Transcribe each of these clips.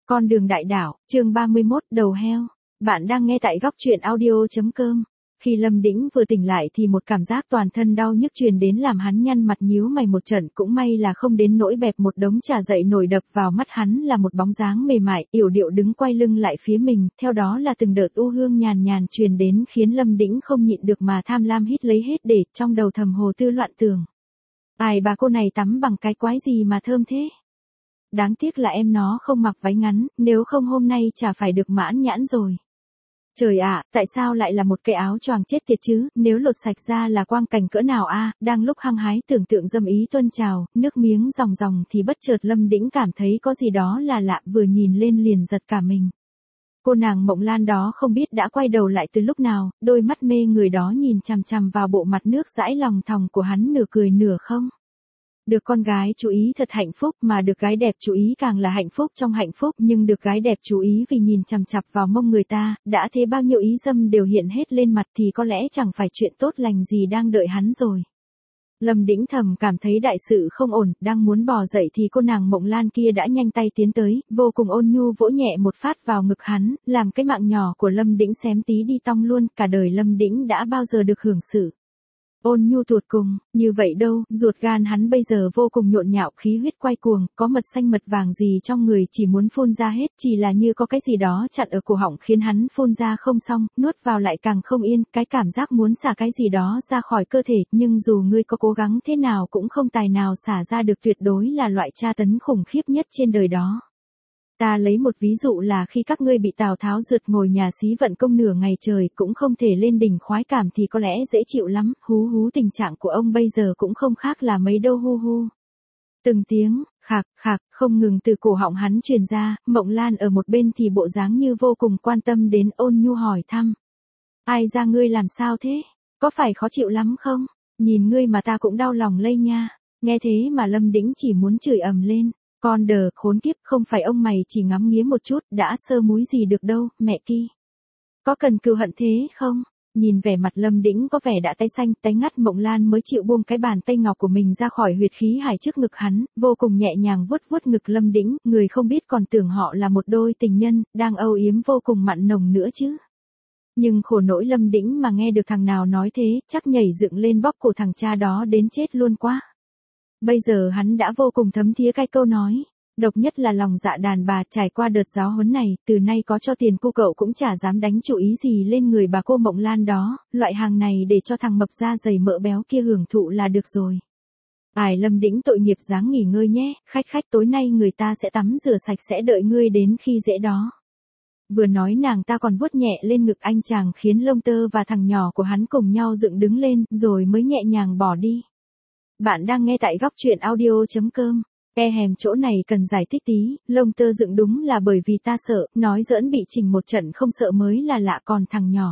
Con đường đại đảo, chương 31, đầu heo. Bạn đang nghe tại góc truyện audio.com. Khi Lâm Đĩnh vừa tỉnh lại thì một cảm giác toàn thân đau nhức truyền đến làm hắn nhăn mặt nhíu mày một trận, cũng may là không đến nỗi bẹp một đống trà dậy nổi. Đập vào mắt hắn là một bóng dáng mềm mại, yểu điệu đứng quay lưng lại phía mình, theo đó là từng đợt u hương nhàn nhàn truyền đến khiến Lâm Đĩnh không nhịn được mà tham lam hít lấy hết để trong đầu thầm hồ tư loạn tưởng. Ai bà cô này tắm bằng cái quái gì mà thơm thế? Đáng tiếc là em nó không mặc váy ngắn, nếu không hôm nay chả phải được mãn nhãn rồi. Trời ạ, tại sao lại là một cái áo choàng chết tiệt chứ, nếu lột sạch ra là quang cảnh cỡ nào a? Đang lúc hăng hái tưởng tượng dâm ý tuôn trào, nước miếng ròng ròng thì bất chợt Lâm Đĩnh cảm thấy có gì đó là lạ, vừa nhìn lên liền giật cả mình. Cô nàng Mộng Lan đó không biết đã quay đầu lại từ lúc nào, đôi mắt mê người đó nhìn chằm chằm vào bộ mặt nước dãi lòng thòng của hắn, nửa cười nửa không. Được con gái chú ý thật hạnh phúc, mà được gái đẹp chú ý càng là hạnh phúc trong hạnh phúc, nhưng được gái đẹp chú ý vì nhìn chằm chằm vào mông người ta, đã thế bao nhiêu ý dâm đều hiện hết lên mặt thì có lẽ chẳng phải chuyện tốt lành gì đang đợi hắn rồi. Lâm Đĩnh thầm cảm thấy đại sự không ổn, đang muốn bò dậy thì cô nàng Mộng Lan kia đã nhanh tay tiến tới, vô cùng ôn nhu vỗ nhẹ một phát vào ngực hắn, làm cái mạng nhỏ của Lâm Đĩnh xém tí đi tong luôn. Cả đời Lâm Đĩnh đã bao giờ được hưởng sự ôn nhu tuột cùng như vậy đâu, ruột gan hắn bây giờ vô cùng nhộn nhạo, khí huyết quay cuồng, có mật xanh mật vàng gì trong người chỉ muốn phun ra hết, chỉ là như có cái gì đó chặn ở cổ họng khiến hắn phun ra không xong, nuốt vào lại càng không yên, cái cảm giác muốn xả cái gì đó ra khỏi cơ thể, nhưng dù ngươi có cố gắng thế nào cũng không tài nào xả ra được, tuyệt đối là loại tra tấn khủng khiếp nhất trên đời đó. Ta lấy một ví dụ là khi các ngươi bị Tào Tháo rượt ngồi nhà xí vận công nửa ngày trời cũng không thể lên đỉnh khoái cảm thì có lẽ dễ chịu lắm, hú hú, tình trạng của ông bây giờ cũng không khác là mấy đâu, hu hu. Từng tiếng khạc khạc không ngừng từ cổ họng hắn truyền ra, Mộng Lan ở một bên thì bộ dáng như vô cùng quan tâm đến, ôn nhu hỏi thăm. Ai ra, ngươi làm sao thế? Có phải khó chịu lắm không? Nhìn ngươi mà ta cũng đau lòng lây nha. Nghe thế mà Lâm Đĩnh chỉ muốn chửi ầm lên. Con đờ khốn kiếp, không phải ông mày chỉ ngắm nghía một chút, đã sơ múi gì được đâu, mẹ ki. Có cần cừu hận thế không? Nhìn vẻ mặt Lâm Đĩnh có vẻ đã tay xanh, tay ngắt, Mộng Lan mới chịu buông cái bàn tay ngọc của mình ra khỏi huyệt khí hải trước ngực hắn, vô cùng nhẹ nhàng vuốt vuốt ngực Lâm Đĩnh, người không biết còn tưởng họ là một đôi tình nhân, đang âu yếm vô cùng mặn nồng nữa chứ. Nhưng khổ nỗi Lâm Đĩnh mà nghe được thằng nào nói thế, chắc nhảy dựng lên bóp cổ thằng cha đó đến chết luôn quá. Bây giờ hắn đã vô cùng thấm thía cái câu nói, độc nhất là lòng dạ đàn bà. Trải qua đợt giáo huấn này, từ nay có cho tiền cô cậu cũng chả dám đánh chủ ý gì lên người bà cô Mộng Lan đó, loại hàng này để cho thằng mập da dày mỡ béo kia hưởng thụ là được rồi. Ai, Lâm Đĩnh tội nghiệp, dáng nghỉ ngơi nhé, khách tối nay người ta sẽ tắm rửa sạch sẽ đợi ngươi đến khi dễ đó. Vừa nói nàng ta còn vuốt nhẹ lên ngực anh chàng, khiến lông tơ và thằng nhỏ của hắn cùng nhau dựng đứng lên, rồi mới nhẹ nhàng bỏ đi. Bạn đang nghe tại góc truyện audio.com. Chỗ này cần giải thích tí, lông tơ dựng đúng là bởi vì ta sợ, nói giỡn bị chỉnh một trận không sợ mới là lạ, còn thằng nhỏ.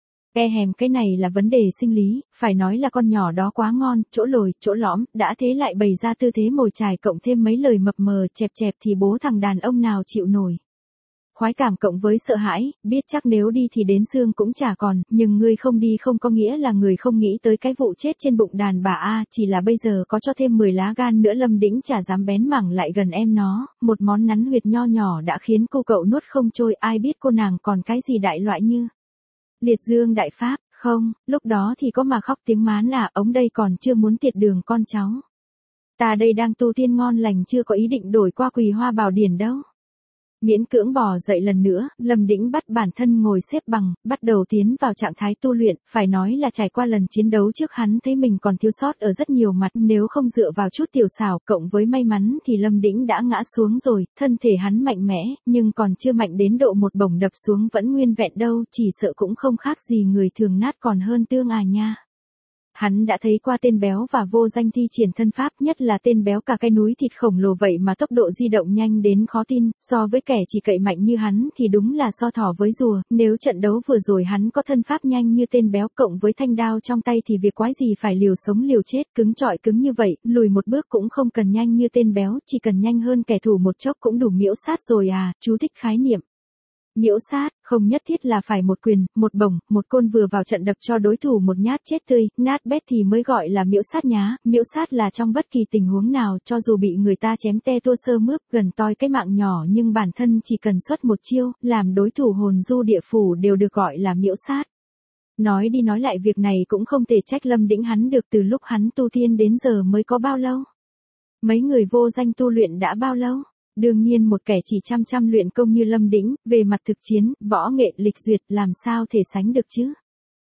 Cái này là vấn đề sinh lý, phải nói là con nhỏ đó quá ngon, chỗ lồi, chỗ lõm, đã thế lại bày ra tư thế mồi chài cộng thêm mấy lời mập mờ chẹp chẹp thì bố thằng đàn ông nào chịu nổi. Khoái cảm cộng với sợ hãi, biết chắc nếu đi thì đến xương cũng chả còn, nhưng ngươi không đi không có nghĩa là người không nghĩ tới cái vụ chết trên bụng đàn bà a, chỉ là bây giờ có cho thêm 10 lá gan nữa Lâm Đĩnh chả dám bén mảng lại gần em nó, một món nắn huyệt nho nhỏ đã khiến cô cậu nuốt không trôi, ai biết cô nàng còn cái gì đại loại như liệt dương đại pháp, không, lúc đó thì có mà khóc tiếng mán là ống đây còn chưa muốn tiệt đường con cháu. Ta đây đang tu tiên ngon lành chưa có ý định đổi qua Quỳ Hoa Bảo Điển đâu. Miễn cưỡng bò dậy lần nữa, Lâm Đĩnh bắt bản thân ngồi xếp bằng, bắt đầu tiến vào trạng thái tu luyện, phải nói là trải qua lần chiến đấu trước hắn thấy mình còn thiếu sót ở rất nhiều mặt, nếu không dựa vào chút tiểu xảo, cộng với may mắn thì Lâm Đĩnh đã ngã xuống rồi, thân thể hắn mạnh mẽ, nhưng còn chưa mạnh đến độ một bổng đập xuống vẫn nguyên vẹn đâu, chỉ sợ cũng không khác gì người thường nát còn hơn tương à nha. Hắn đã thấy qua tên béo và vô danh thi triển thân pháp, nhất là tên béo cả cái núi thịt khổng lồ vậy mà tốc độ di động nhanh đến khó tin, so với kẻ chỉ cậy mạnh như hắn thì đúng là so thỏ với rùa, nếu trận đấu vừa rồi hắn có thân pháp nhanh như tên béo cộng với thanh đao trong tay thì việc quái gì phải liều sống liều chết, cứng trọi cứng như vậy, lùi một bước cũng không cần nhanh như tên béo, chỉ cần nhanh hơn kẻ thù một chốc cũng đủ miễu sát rồi à, chú thích khái niệm. Miễu sát, không nhất thiết là phải một quyền, một bổng, một côn vừa vào trận đập cho đối thủ một nhát chết tươi, nát bét thì mới gọi là miễu sát nhá. Miễu sát là trong bất kỳ tình huống nào, cho dù bị người ta chém te tua sơ mướp gần toi cái mạng nhỏ nhưng bản thân chỉ cần xuất một chiêu, làm đối thủ hồn du địa phủ đều được gọi là miễu sát. Nói đi nói lại việc này cũng không thể trách Lâm Đĩnh hắn được, từ lúc hắn tu tiên đến giờ mới có bao lâu. Mấy người vô danh tu luyện đã bao lâu? Đương nhiên một kẻ chỉ chăm luyện công như Lâm Đĩnh, về mặt thực chiến, võ nghệ lịch duyệt làm sao thể sánh được chứ?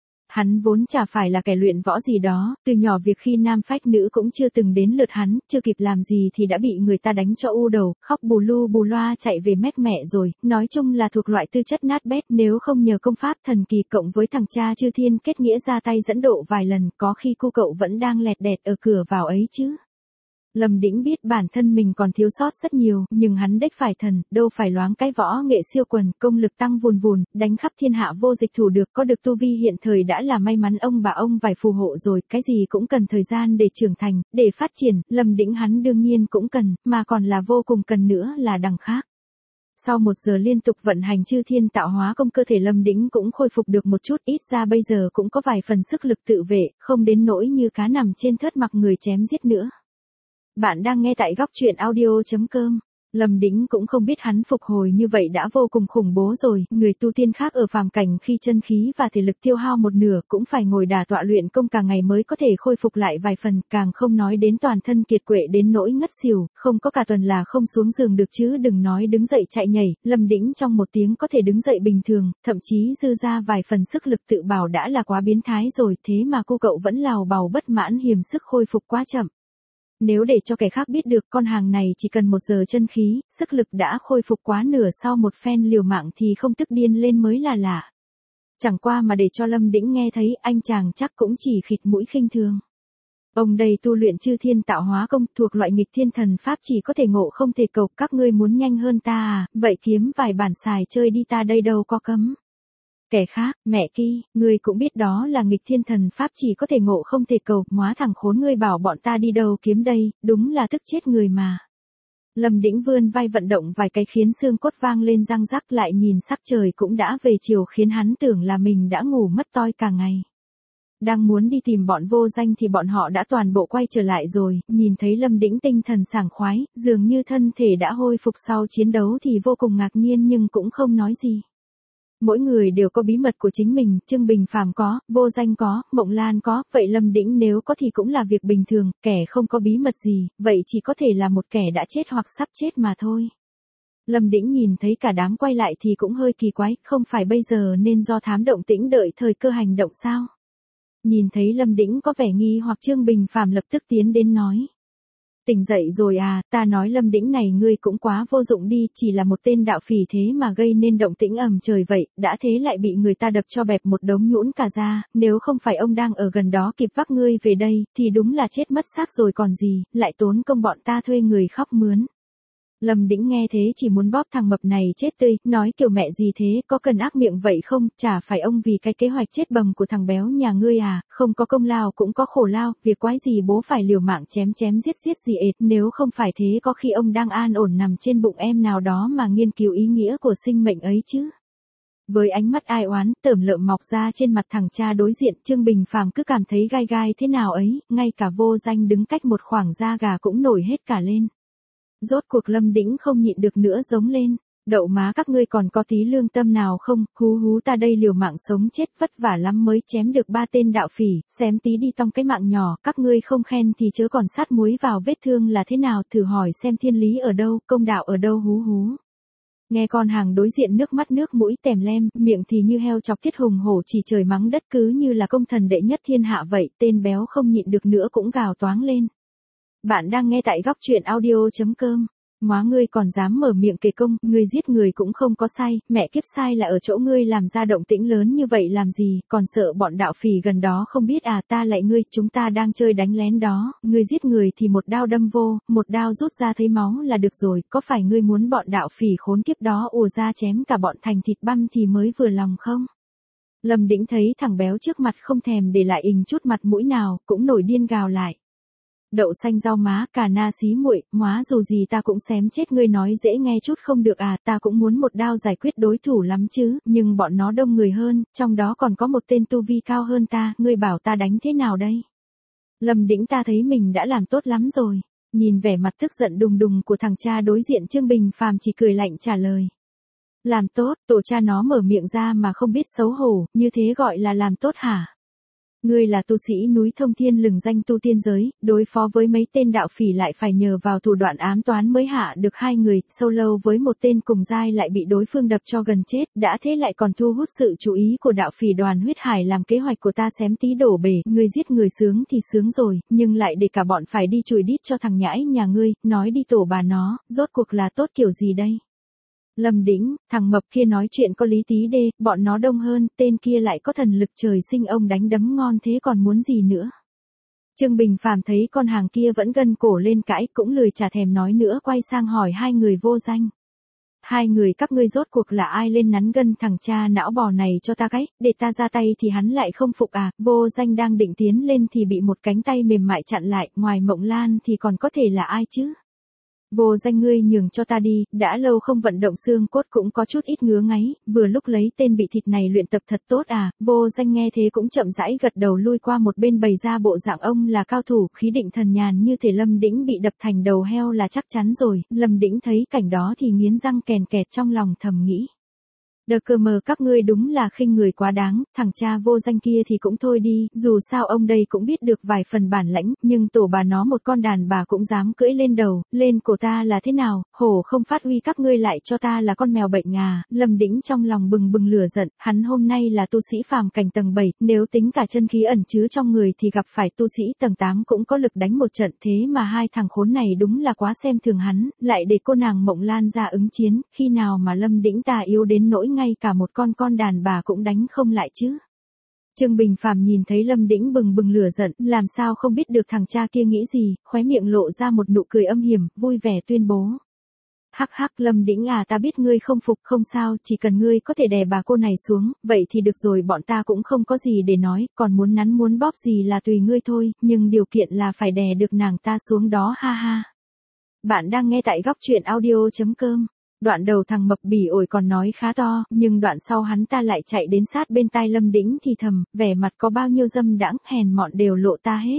Hắn vốn chả phải là kẻ luyện võ gì đó, từ nhỏ việc khi nam phách nữ cũng chưa từng đến lượt hắn, chưa kịp làm gì thì đã bị người ta đánh cho u đầu, khóc bù lu bù loa chạy về mét mẹ rồi, nói chung là thuộc loại tư chất nát bét, nếu không nhờ công pháp thần kỳ cộng với thằng cha Chư Thiên kết nghĩa ra tay dẫn độ vài lần, có khi cô cậu vẫn đang lẹt đẹt ở cửa vào ấy chứ. Lâm Đĩnh biết bản thân mình còn thiếu sót rất nhiều, nhưng hắn đếch phải thần, đâu phải loáng cái võ nghệ siêu quần, công lực tăng vùn vùn, đánh khắp thiên hạ vô dịch thủ được, có được tu vi hiện thời đã là may mắn ông bà ông vài phù hộ rồi, cái gì cũng cần thời gian để trưởng thành, để phát triển, Lâm Đĩnh hắn đương nhiên cũng cần, mà còn là vô cùng cần nữa là đằng khác. Sau 1 giờ liên tục vận hành Chư Thiên tạo hóa công, cơ thể Lâm Đĩnh cũng khôi phục được một chút, ít ra bây giờ cũng có vài phần sức lực tự vệ, không đến nỗi như cá nằm trên thớt mặc người chém giết nữa. Bạn đang nghe tại góc truyện audio.com. Lâm Đĩnh cũng không biết hắn phục hồi như vậy đã vô cùng khủng bố rồi, người tu tiên khác ở phàm cảnh khi chân khí và thể lực tiêu hao một nửa cũng phải ngồi đả tọa luyện công cả ngày mới có thể khôi phục lại vài phần, càng không nói đến toàn thân kiệt quệ đến nỗi ngất xỉu, không có cả tuần là không xuống giường được chứ đừng nói đứng dậy chạy nhảy, Lâm Đĩnh trong 1 tiếng có thể đứng dậy bình thường, thậm chí dư ra vài phần sức lực tự bảo đã là quá biến thái rồi, thế mà cô cậu vẫn lào bào bất mãn hiềm sức khôi phục quá chậm. Nếu để cho kẻ khác biết được con hàng này chỉ cần 1 giờ chân khí, sức lực đã khôi phục quá nửa sau một phen liều mạng thì không tức điên lên mới là lạ. Chẳng qua mà để cho Lâm Đĩnh nghe thấy, anh chàng chắc cũng chỉ khịt mũi khinh thường. Ông đây tu luyện Chư Thiên tạo hóa công, thuộc loại nghịch thiên thần pháp chỉ có thể ngộ không thể cầu, các ngươi muốn nhanh hơn ta à, vậy kiếm vài bản xài chơi đi, ta đây đâu có cấm. Kẻ khác, mẹ ki, ngươi cũng biết đó là nghịch thiên thần pháp chỉ có thể ngộ không thể cầu, móa thằng khốn ngươi bảo bọn ta đi đâu kiếm đây, đúng là tức chết người mà. Lâm Đĩnh vươn vai vận động vài cái khiến xương cốt vang lên răng rắc, lại nhìn sắc trời cũng đã về chiều khiến hắn tưởng là mình đã ngủ mất toi cả ngày. Đang muốn đi tìm bọn vô danh thì bọn họ đã toàn bộ quay trở lại rồi, nhìn thấy Lâm Đĩnh tinh thần sảng khoái, dường như thân thể đã hồi phục sau chiến đấu thì vô cùng ngạc nhiên nhưng cũng không nói gì. Mỗi người đều có bí mật của chính mình, Trương Bình Phàm có, Vô Danh có, Mộng Lan có, vậy Lâm Đĩnh nếu có thì cũng là việc bình thường, kẻ không có bí mật gì, vậy chỉ có thể là một kẻ đã chết hoặc sắp chết mà thôi. Lâm Đĩnh nhìn thấy cả đám quay lại thì cũng hơi kỳ quái, không phải bây giờ nên do thám động tĩnh đợi thời cơ hành động sao? Nhìn thấy Lâm Đĩnh có vẻ nghi hoặc, Trương Bình Phàm lập tức tiến đến nói. Tỉnh dậy rồi à, ta nói Lâm Đĩnh này ngươi cũng quá vô dụng đi, chỉ là một tên đạo phỉ thế mà gây nên động tĩnh ầm trời vậy, đã thế lại bị người ta đập cho bẹp một đống nhũn cả ra, nếu không phải ông đang ở gần đó kịp vác ngươi về đây, thì đúng là chết mất xác rồi còn gì, lại tốn công bọn ta thuê người khóc mướn. Lâm Đĩnh nghe thế chỉ muốn bóp thằng mập này chết tươi, nói kiểu mẹ gì thế, có cần ác miệng vậy không, chả phải ông vì cái kế hoạch chết bầm của thằng béo nhà ngươi à, không có công lao cũng có khổ lao, việc quái gì bố phải liều mạng chém giết gì ệt, nếu không phải thế có khi ông đang an ổn nằm trên bụng em nào đó mà nghiên cứu ý nghĩa của sinh mệnh ấy chứ. Với ánh mắt ai oán, tởm lợm mọc ra trên mặt thằng cha đối diện, Trương Bình Phàm cứ cảm thấy gai gai thế nào ấy, ngay cả Vô Danh đứng cách một khoảng da gà cũng nổi hết cả lên. Rốt cuộc Lâm Đĩnh không nhịn được nữa giống lên, đậu má các ngươi còn có tí lương tâm nào không, hú ta đây liều mạng sống chết vất vả lắm mới chém được 3 tên đạo phỉ, xém tí đi tong cái mạng nhỏ, các ngươi không khen thì chớ còn sát muối vào vết thương là thế nào, thử hỏi xem thiên lý ở đâu, công đạo ở đâu hú. Nghe con hàng đối diện nước mắt nước mũi tèm lem, miệng thì như heo chọc tiết hùng hổ chỉ trời mắng đất cứ như là công thần đệ nhất thiên hạ vậy, tên béo không nhịn được nữa cũng gào toáng lên. Bạn đang nghe tại góc truyện audio.com. Móa ngươi còn dám mở miệng kể công, ngươi giết người cũng không có sai, mẹ kiếp sai là ở chỗ ngươi làm ra động tĩnh lớn như vậy làm gì, còn sợ bọn đạo phỉ gần đó không biết à, ta lại ngươi, chúng ta đang chơi đánh lén đó, ngươi giết người thì một đao đâm vô, một đao rút ra thấy máu là được rồi, có phải ngươi muốn bọn đạo phỉ khốn kiếp đó ùa ra chém cả bọn thành thịt băm thì mới vừa lòng không? Lâm Đĩnh thấy thằng béo trước mặt không thèm để lại ình chút mặt mũi nào, cũng nổi điên gào lại. Đậu xanh rau má, cà na xí muội, móa dù gì ta cũng xém chết ngươi nói dễ nghe chút không được à, ta cũng muốn một đao giải quyết đối thủ lắm chứ, nhưng bọn nó đông người hơn, trong đó còn có một tên tu vi cao hơn ta, ngươi bảo ta đánh thế nào đây? Lâm Đĩnh ta thấy mình đã làm tốt lắm rồi. Nhìn vẻ mặt tức giận đùng đùng của thằng cha đối diện Trương Bình Phàm chỉ cười lạnh trả lời. Làm tốt, tổ cha nó mở miệng ra mà không biết xấu hổ, như thế gọi là làm tốt hả? Ngươi là tu sĩ núi Thông Thiên lừng danh tu tiên giới, đối phó với mấy tên đạo phỉ lại phải nhờ vào thủ đoạn ám toán mới hạ được hai người, solo với một tên cùng giai lại bị đối phương đập cho gần chết, đã thế lại còn thu hút sự chú ý của đạo phỉ đoàn huyết hải làm kế hoạch của ta xém tí đổ bể, ngươi giết người sướng thì sướng rồi, nhưng lại để cả bọn phải đi chùi đít cho thằng nhãi nhà ngươi, nói đi tổ bà nó, rốt cuộc là tốt kiểu gì đây? Lâm Đĩnh, thằng mập kia nói chuyện có lý tí đê, bọn nó đông hơn, tên kia lại có thần lực trời sinh ông đánh đấm ngon thế còn muốn gì nữa. Trương Bình Phàm thấy con hàng kia vẫn gân cổ lên cãi cũng lười chả thèm nói nữa quay sang hỏi hai người vô danh. Hai người các ngươi rốt cuộc là ai lên nắn gân thằng cha não bò này cho ta cái, để ta ra tay thì hắn lại không phục à, vô danh đang định tiến lên thì bị một cánh tay mềm mại chặn lại, ngoài Mộng Lan thì còn có thể là ai chứ? Vô danh ngươi nhường cho ta đi, đã lâu không vận động xương cốt cũng có chút ít ngứa ngáy, vừa lúc lấy tên bị thịt này luyện tập thật tốt à, vô danh nghe thế cũng chậm rãi gật đầu lui qua một bên bày ra bộ dạng ông là cao thủ, khí định thần nhàn như thể Lâm Đĩnh bị đập thành đầu heo là chắc chắn rồi, Lâm Đĩnh thấy cảnh đó thì nghiến răng kèn kẹt trong lòng thầm nghĩ. Đờ cơ mờ các ngươi đúng là khinh người quá đáng, thằng cha vô danh kia thì cũng thôi đi, dù sao ông đây cũng biết được vài phần bản lãnh, nhưng tổ bà nó một con đàn bà cũng dám cưỡi lên đầu, lên cổ ta là thế nào, hổ không phát huy các ngươi lại cho ta là con mèo bệnh ngà, Lâm Đĩnh trong lòng bừng bừng lửa giận, hắn hôm nay là tu sĩ phàm cảnh tầng 7, nếu tính cả chân khí ẩn chứa trong người thì gặp phải tu sĩ tầng 8 cũng có lực đánh một trận thế mà hai thằng khốn này đúng là quá xem thường hắn, lại để cô nàng Mộng Lan ra ứng chiến, khi nào mà Lâm Đĩnh ta yếu đến nỗi ngay cả một con đàn bà cũng đánh không lại chứ. Trương Bình Phàm nhìn thấy Lâm Đĩnh bừng bừng lửa giận, làm sao không biết được thằng cha kia nghĩ gì, khóe miệng lộ ra một nụ cười âm hiểm, vui vẻ tuyên bố. Hắc hắc Lâm Đĩnh à, ta biết ngươi không phục, không sao, chỉ cần ngươi có thể đè bà cô này xuống, vậy thì được rồi, bọn ta cũng không có gì để nói, còn muốn nắn muốn bóp gì là tùy ngươi thôi, nhưng điều kiện là phải đè được nàng ta xuống đó ha ha. Bạn đang nghe tại góc truyện audio.com. Đoạn đầu thằng mập bỉ ổi còn nói khá to, nhưng đoạn sau hắn ta lại chạy đến sát bên tai Lâm Đĩnh thì thầm, vẻ mặt có bao nhiêu dâm đãng, hèn mọn đều lộ ta hết.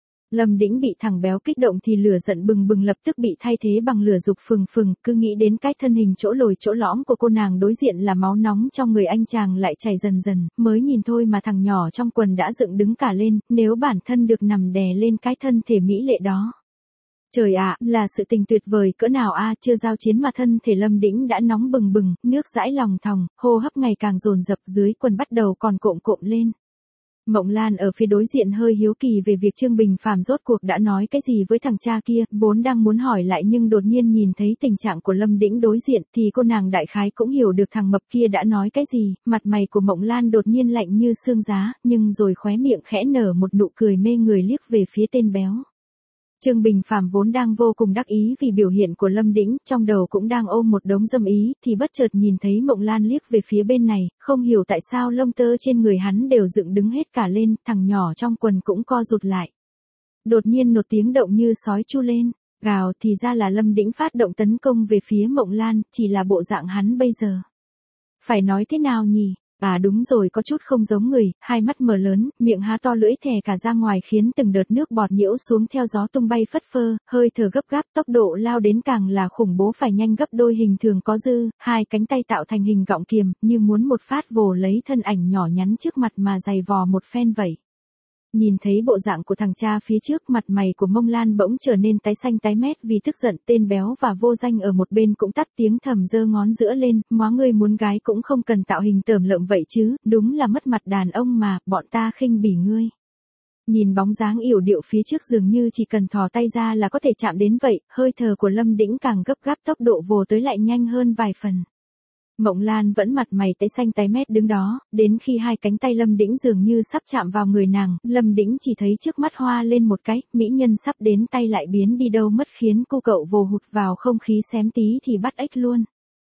Lâm Đĩnh bị thằng béo kích động thì lửa giận bừng bừng lập tức bị thay thế bằng lửa dục phừng phừng, cứ nghĩ đến cái thân hình chỗ lồi chỗ lõm của cô nàng đối diện là máu nóng trong người anh chàng lại chảy dần dần, mới nhìn thôi mà thằng nhỏ trong quần đã dựng đứng cả lên, nếu bản thân được nằm đè lên cái thân thể mỹ lệ đó. Trời ạ, là sự tình tuyệt vời cỡ nào a, chưa giao chiến mà thân thể Lâm Đĩnh đã nóng bừng bừng, nước dãi lòng thòng, hô hấp ngày càng dồn dập dưới quần bắt đầu còn cộm cộm lên. Mộng Lan ở phía đối diện hơi hiếu kỳ về việc Trương Bình Phàm rốt cuộc đã nói cái gì với thằng cha kia, vốn đang muốn hỏi lại nhưng đột nhiên nhìn thấy tình trạng của Lâm Đĩnh đối diện thì cô nàng đại khái cũng hiểu được thằng mập kia đã nói cái gì, mặt mày của Mộng Lan đột nhiên lạnh như xương giá, nhưng rồi khóe miệng khẽ nở một nụ cười mê người liếc về phía tên béo. Trương Bình Phàm vốn đang vô cùng đắc ý vì biểu hiện của Lâm Đĩnh, trong đầu cũng đang ôm một đống dâm ý, thì bất chợt nhìn thấy Mộng Lan liếc về phía bên này, không hiểu tại sao lông tơ trên người hắn đều dựng đứng hết cả lên, thằng nhỏ trong quần cũng co rụt lại. Đột nhiên một tiếng động như sói chu lên, gào, thì ra là Lâm Đĩnh phát động tấn công về phía Mộng Lan, chỉ là bộ dạng hắn bây giờ. Phải nói thế nào nhỉ? À đúng rồi, có chút không giống người, hai mắt mở lớn, miệng há to lưỡi thè cả ra ngoài khiến từng đợt nước bọt nhiễu xuống theo gió tung bay phất phơ, hơi thở gấp gáp, tốc độ lao đến càng là khủng bố, phải nhanh gấp đôi hình thường có dư, hai cánh tay tạo thành hình gọng kiềm, như muốn một phát vồ lấy thân ảnh nhỏ nhắn trước mặt mà giày vò một phen vậy. Nhìn thấy bộ dạng của thằng cha phía trước, mặt mày của Mông Lan bỗng trở nên tái xanh tái mét vì tức giận, tên béo và vô danh ở một bên cũng tắt tiếng thầm giơ ngón giữa lên, móa ngươi muốn gái cũng không cần tạo hình tởm lợm vậy chứ, đúng là mất mặt đàn ông mà, bọn ta khinh bỉ ngươi. Nhìn bóng dáng yểu điệu phía trước dường như chỉ cần thò tay ra là có thể chạm đến vậy, hơi thở của Lâm Đĩnh càng gấp gáp, tốc độ vồ tới lại nhanh hơn vài phần. Mộng Lan vẫn mặt mày tái xanh tái mét đứng đó, đến khi hai cánh tay Lâm Đĩnh dường như sắp chạm vào người nàng, Lâm Đĩnh chỉ thấy trước mắt hoa lên một cái, mỹ nhân sắp đến tay lại biến đi đâu mất khiến cô cậu vồ hụt vào không khí xém tí thì bắt ếch luôn.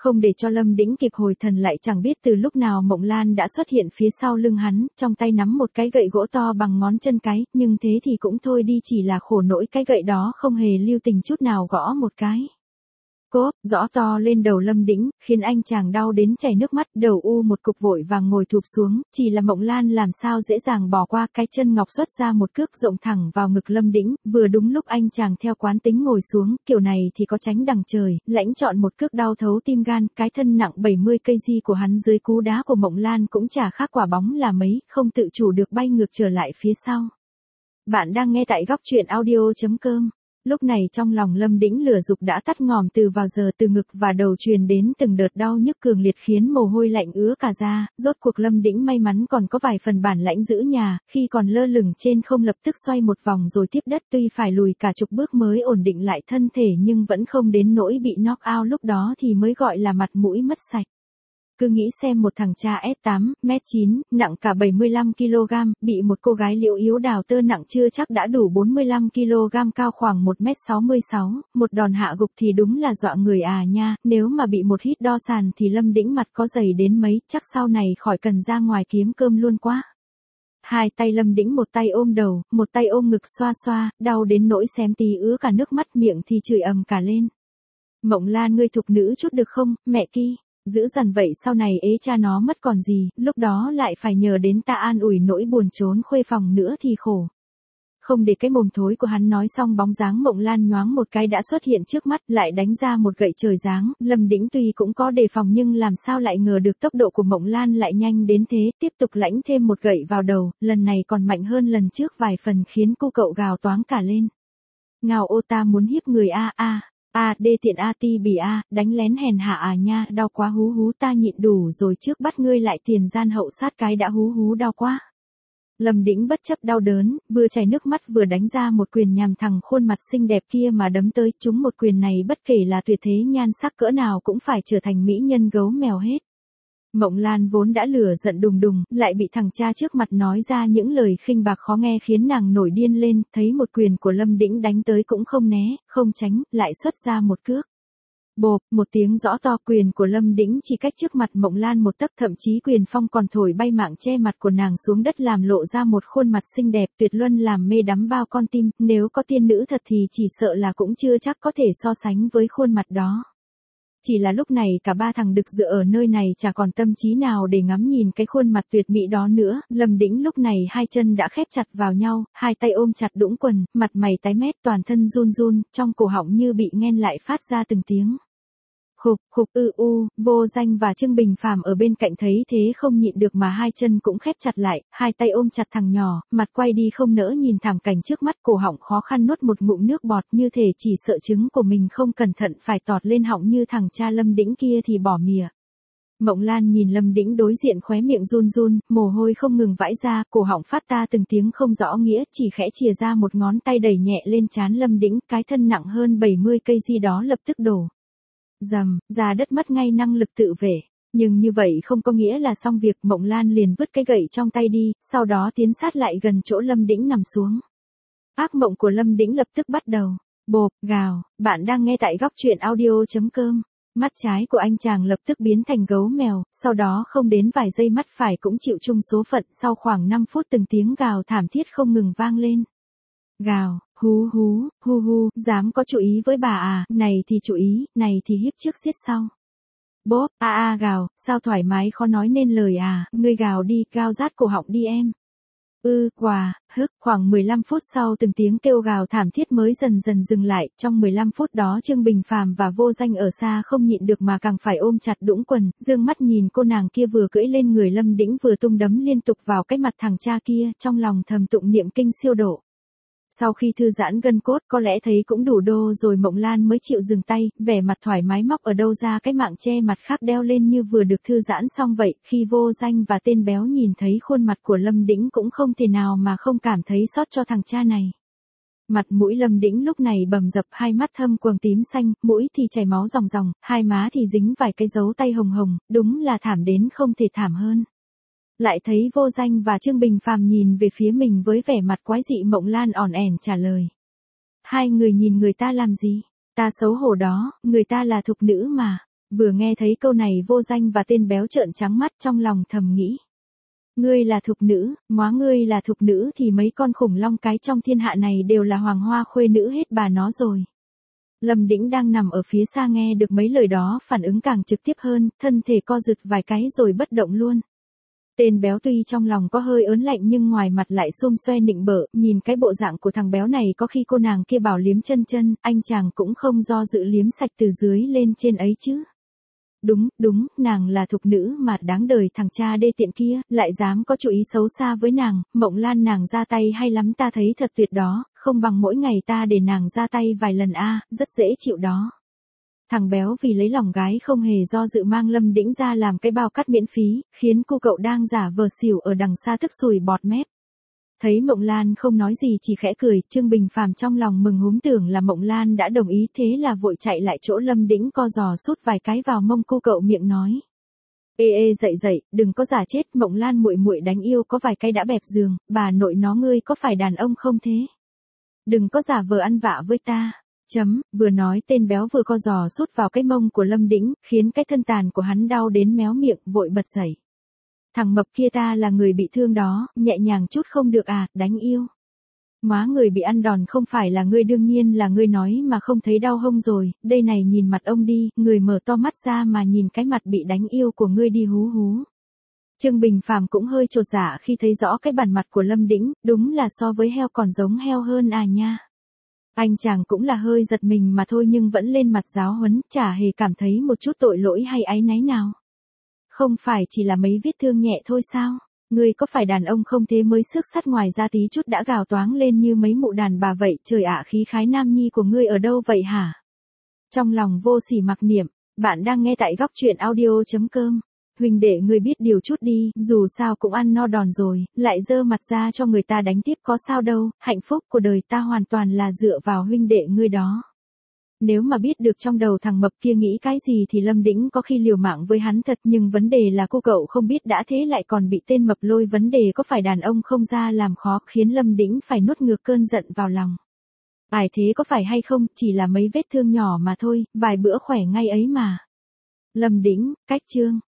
Không để cho Lâm Đĩnh kịp hồi thần lại chẳng biết từ lúc nào Mộng Lan đã xuất hiện phía sau lưng hắn, trong tay nắm một cái gậy gỗ to bằng ngón chân cái, nhưng thế thì cũng thôi đi, chỉ là khổ nỗi cái gậy đó không hề lưu tình chút nào gõ một cái. Cốp, rõ to lên đầu Lâm Đĩnh, khiến anh chàng đau đến chảy nước mắt, đầu u một cục vội vàng ngồi thụp xuống, chỉ là Mộng Lan làm sao dễ dàng bỏ qua, cái chân ngọc xuất ra một cước rộng thẳng vào ngực Lâm Đĩnh, vừa đúng lúc anh chàng theo quán tính ngồi xuống, kiểu này thì có tránh đằng trời, lãnh chọn một cước đau thấu tim gan, cái thân nặng 70 kg của hắn dưới cú đá của Mộng Lan cũng chả khác quả bóng là mấy, không tự chủ được bay ngược trở lại phía sau. Bạn đang nghe tại góc truyện audio.com. Lúc này trong lòng Lâm Đĩnh lửa dục đã tắt ngòm từ vào giờ, từ ngực và đầu truyền đến từng đợt đau nhức cường liệt khiến mồ hôi lạnh ứa cả da, rốt cuộc Lâm Đĩnh may mắn còn có vài phần bản lãnh giữ nhà, khi còn lơ lửng trên không lập tức xoay một vòng rồi tiếp đất, tuy phải lùi cả chục bước mới ổn định lại thân thể nhưng vẫn không đến nỗi bị knock out, lúc đó thì mới gọi là mặt mũi mất sạch. Cứ nghĩ xem một thằng cha S8, mét 9, nặng cả 75 kg, bị một cô gái liễu yếu đào tơ nặng chưa chắc đã đủ 45 kg cao khoảng 1 mét 66, một đòn hạ gục thì đúng là dọa người à nha, nếu mà bị một hít đo sàn thì Lâm Đĩnh mặt có dày đến mấy, chắc sau này khỏi cần ra ngoài kiếm cơm luôn quá. Hai tay Lâm Đĩnh một tay ôm đầu, một tay ôm ngực xoa xoa, đau đến nỗi xém tí ứa cả nước mắt, miệng thì chửi ầm cả lên. Mộng Lan ngươi thục nữ chút được không, mẹ ki. Giữ dằn vậy sau này ế cha nó mất còn gì, lúc đó lại phải nhờ đến ta an ủi nỗi buồn trốn khuê phòng nữa thì khổ. Không để cái mồm thối của hắn nói xong, bóng dáng Mộng Lan nhoáng một cái đã xuất hiện trước mắt, lại đánh ra một gậy trời giáng. Lâm Đĩnh tuy cũng có đề phòng nhưng làm sao lại ngờ được tốc độ của Mộng Lan lại nhanh đến thế, tiếp tục lãnh thêm một gậy vào đầu, lần này còn mạnh hơn lần trước vài phần khiến cô cậu gào toáng cả lên. Ngào ô ta muốn hiếp người đê tiện ti bỉ đánh lén hèn hạ nha, đau quá hú hú, ta nhịn đủ rồi, trước bắt ngươi lại tiền gian hậu sát cái đã, hú hú đau quá. Lâm Đĩnh bất chấp đau đớn, vừa chảy nước mắt vừa đánh ra một quyền nhằm thẳng khuôn mặt xinh đẹp kia mà đấm tới, trúng một quyền này bất kể là tuyệt thế nhan sắc cỡ nào cũng phải trở thành mỹ nhân gấu mèo hết. Mộng Lan vốn đã lửa giận đùng đùng, lại bị thằng cha trước mặt nói ra những lời khinh bạc khó nghe khiến nàng nổi điên lên, thấy một quyền của Lâm Đĩnh đánh tới cũng không né, không tránh, lại xuất ra một cước. Bộp, một tiếng rõ to, quyền của Lâm Đĩnh chỉ cách trước mặt Mộng Lan một tấc, thậm chí quyền phong còn thổi bay mạng che mặt của nàng xuống đất làm lộ ra một khuôn mặt xinh đẹp tuyệt luân làm mê đắm bao con tim, nếu có tiên nữ thật thì chỉ sợ là cũng chưa chắc có thể so sánh với khuôn mặt đó. Chỉ là lúc này cả ba thằng đực dựa ở nơi này chả còn tâm trí nào để ngắm nhìn cái khuôn mặt tuyệt mỹ đó nữa, Lâm Đĩnh lúc này hai chân đã khép chặt vào nhau, hai tay ôm chặt đũng quần, mặt mày tái mét, toàn thân run run, trong cổ họng như bị nghẹn lại phát ra từng tiếng. Khục, khục, Vô Danh và Trương Bình Phàm ở bên cạnh thấy thế không nhịn được mà hai chân cũng khép chặt lại, hai tay ôm chặt thằng nhỏ, mặt quay đi không nỡ nhìn thảm cảnh trước mắt, cổ họng khó khăn nuốt một ngụm nước bọt, như thể chỉ sợ trứng của mình không cẩn thận phải tọt lên họng như thằng cha Lâm Đĩnh kia thì bỏ mìa. Mộng Lan nhìn Lâm Đĩnh đối diện, khóe miệng run run, mồ hôi không ngừng vãi ra, cổ họng phát ra từng tiếng không rõ nghĩa, chỉ khẽ chìa ra một ngón tay đẩy nhẹ lên trán Lâm Đĩnh, cái thân nặng hơn 70 kg đó lập tức đổ dầm ra đất, mất ngay năng lực tự vệ. Nhưng như vậy không có nghĩa là xong việc, Mộng Lan liền vứt cái gậy trong tay đi, sau đó tiến sát lại gần chỗ Lâm Đĩnh nằm xuống. Ác mộng của Lâm Đĩnh lập tức bắt đầu. Bộp, gào, bạn đang nghe tại góc truyện audio.com. Mắt trái của anh chàng lập tức biến thành gấu mèo, sau đó không đến vài giây mắt phải cũng chịu chung số phận, sau khoảng 5 phút từng tiếng gào thảm thiết không ngừng vang lên. Gào, hú, dám có chú ý với bà à, này thì chú ý, này thì hiếp trước giết sau. Bốp, gào, sao thoải mái khó nói nên lời à, ngươi gào đi, gào rát cổ họng đi em. Khoảng 15 phút sau từng tiếng kêu gào thảm thiết mới dần dần dừng lại, trong 15 phút đó Trương Bình Phàm và Vô Danh ở xa không nhịn được mà càng phải ôm chặt đũng quần, dương mắt nhìn cô nàng kia vừa cưỡi lên người Lâm Đĩnh vừa tung đấm liên tục vào cái mặt thằng cha kia, trong lòng thầm tụng niệm kinh siêu độ. Sau khi thư giãn gân cốt có lẽ thấy cũng đủ đô rồi, Mộng Lan mới chịu dừng tay, vẻ mặt thoải mái móc ở đâu ra cái mạng che mặt khác đeo lên như vừa được thư giãn xong vậy. Khi Vô Danh và tên béo nhìn thấy khuôn mặt của Lâm Đĩnh cũng không thể nào mà không cảm thấy xót cho thằng cha này. Mặt mũi Lâm Đĩnh lúc này bầm dập, hai mắt thâm quầng tím xanh, mũi thì chảy máu ròng ròng, hai má thì dính vài cái dấu tay hồng hồng, đúng là thảm đến không thể thảm hơn. Lại thấy Vô Danh và Trương Bình Phàm nhìn về phía mình với vẻ mặt quái dị, Mộng Lan ỏn ẻn trả lời. Hai người nhìn người ta làm gì? Ta xấu hổ đó, người ta là thục nữ mà. Vừa nghe thấy câu này vô danh và tên béo trợn trắng mắt trong lòng thầm nghĩ. Ngươi là thục nữ, móa ngươi là thục nữ thì mấy con khủng long cái trong thiên hạ này đều là hoàng hoa khuê nữ hết bà nó rồi. Lâm Đĩnh đang nằm ở phía xa nghe được mấy lời đó phản ứng càng trực tiếp hơn, thân thể co rụt vài cái rồi bất động luôn. Tên béo tuy trong lòng có hơi ớn lạnh nhưng ngoài mặt lại xum xoe nịnh bợ, nhìn cái bộ dạng của thằng béo này có khi cô nàng kia bảo liếm chân, anh chàng cũng không do dự liếm sạch từ dưới lên trên ấy chứ. Đúng, nàng là thục nữ mà đáng đời thằng cha đê tiện kia, lại dám có chủ ý xấu xa với nàng, Mộng Lan nàng ra tay hay lắm ta thấy thật tuyệt đó, không bằng mỗi ngày ta để nàng ra tay vài lần rất dễ chịu đó. Thằng béo vì lấy lòng gái không hề do dự mang Lâm Đĩnh ra làm cái bao cắt miễn phí, khiến cô cậu đang giả vờ xỉu ở đằng xa tức sùi bọt mép. Thấy Mộng Lan không nói gì chỉ khẽ cười, Trương Bình Phàm trong lòng mừng húm tưởng là Mộng Lan đã đồng ý thế là vội chạy lại chỗ Lâm Đĩnh co giò sút vài cái vào mông cô cậu miệng nói. Ê dậy, đừng có giả chết, Mộng Lan muội muội đánh yêu có vài cái đã bẹp giường, bà nội nó ngươi có phải đàn ông không thế? Đừng có giả vờ ăn vạ với ta. Vừa nói tên béo vừa co giò sút vào cái mông của Lâm Đĩnh, khiến cái thân tàn của hắn đau đến méo miệng, vội bật dậy. Thằng mập kia ta là người bị thương đó, nhẹ nhàng chút không được đánh yêu. Má người bị ăn đòn không phải là ngươi, đương nhiên là ngươi nói mà không thấy đau hông rồi, đây này nhìn mặt ông đi, người mở to mắt ra mà nhìn cái mặt bị đánh yêu của ngươi đi hú. Trương Bình Phàm cũng hơi chột dạ khi thấy rõ cái bản mặt của Lâm Đĩnh, đúng là so với heo còn giống heo hơn nha. Anh chàng cũng là hơi giật mình mà thôi nhưng vẫn lên mặt giáo huấn, chả hề cảm thấy một chút tội lỗi hay áy náy nào. Không phải chỉ là mấy vết thương nhẹ thôi sao? Ngươi có phải đàn ông không thế mới xước sắt ngoài ra tí chút đã gào toáng lên như mấy mụ đàn bà vậy, trời ạ khí khái nam nhi của ngươi ở đâu vậy hả? Trong lòng vô sỉ mặc niệm, bạn đang nghe tại góc truyện audio.com. Huỳnh đệ ngươi biết điều chút đi, dù sao cũng ăn no đòn rồi, lại dơ mặt ra cho người ta đánh tiếp có sao đâu, hạnh phúc của đời ta hoàn toàn là dựa vào huynh đệ ngươi đó. Nếu mà biết được trong đầu thằng mập kia nghĩ cái gì thì Lâm Đĩnh có khi liều mạng với hắn thật, nhưng vấn đề là cô cậu không biết đã thế lại còn bị tên mập lôi vấn đề có phải đàn ông không ra làm khó, khiến Lâm Đĩnh phải nuốt ngược cơn giận vào lòng. Ai thế có phải hay không, chỉ là mấy vết thương nhỏ mà thôi, vài bữa khỏe ngay ấy mà. Lâm Đĩnh, cách chương.